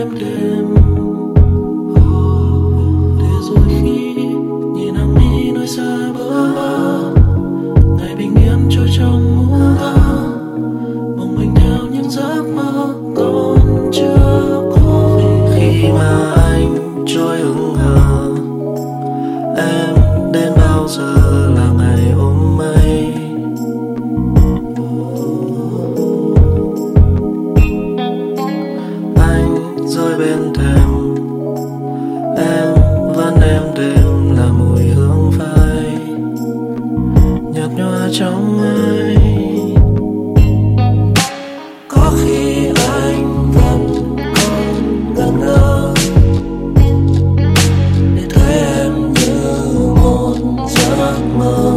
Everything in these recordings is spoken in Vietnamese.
êm đềm. Để rồi khi nhìn hàng mi nơi xa bờ bờ, ngày bình yên trôi trong ngủ thơ, mong mình theo những giấc mơ còn chưa có về. Khi mà anh trôi hững hờ, em đến bao giờ là ngày ôm mây. Anh rơi bên thềm, em vẫn êm đềm là mùi hương phai nhạt nhòa trong mây. Có khi anh vẫn còn ngẩn ngơ để thấy em như một giấc mơ.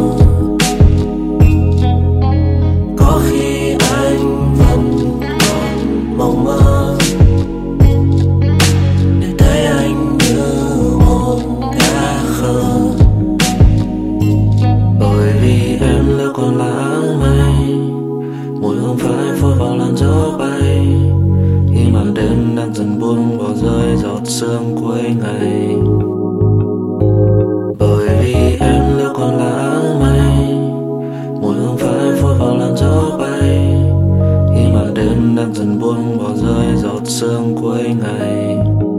Có khi anh vẫn còn mộng mơ để thấy anh như một cá khờ. Bởi vì em lỡ còn là áng mây, mùi hương phai phôi vào làn gió bay, khi màn đêm đang dần buông bỏ rơi giọt sương cuối ngày. Bởi vì em lỡ còn là áng mây, mùi hương phai phôi vào làn gió bay, khi màn đêm đang dần buông bỏ rơi giọt sương cuối ngày.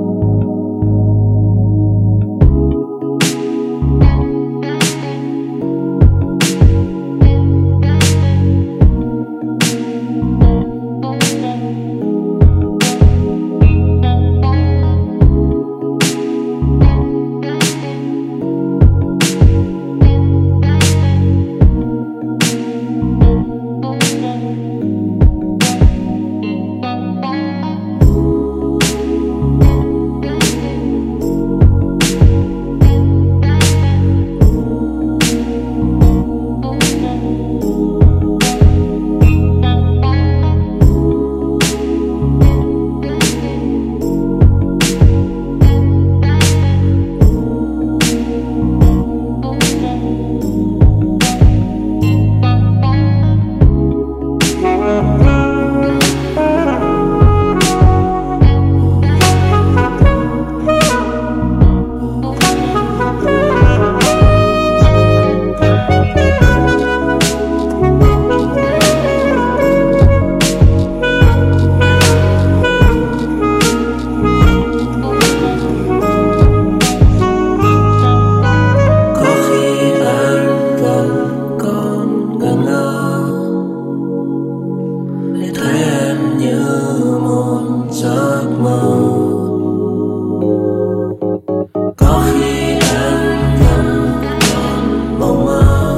Giấc mơ. Có khi anh vẫn còn mộng mơ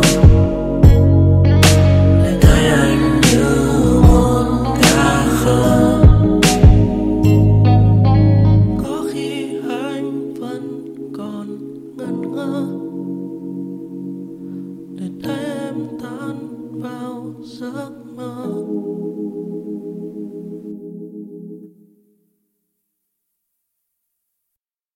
để thấy anh như một cá khờ. Có khi anh vẫn còn ngẩn ngơ để thấy em tan vào giấc mơ.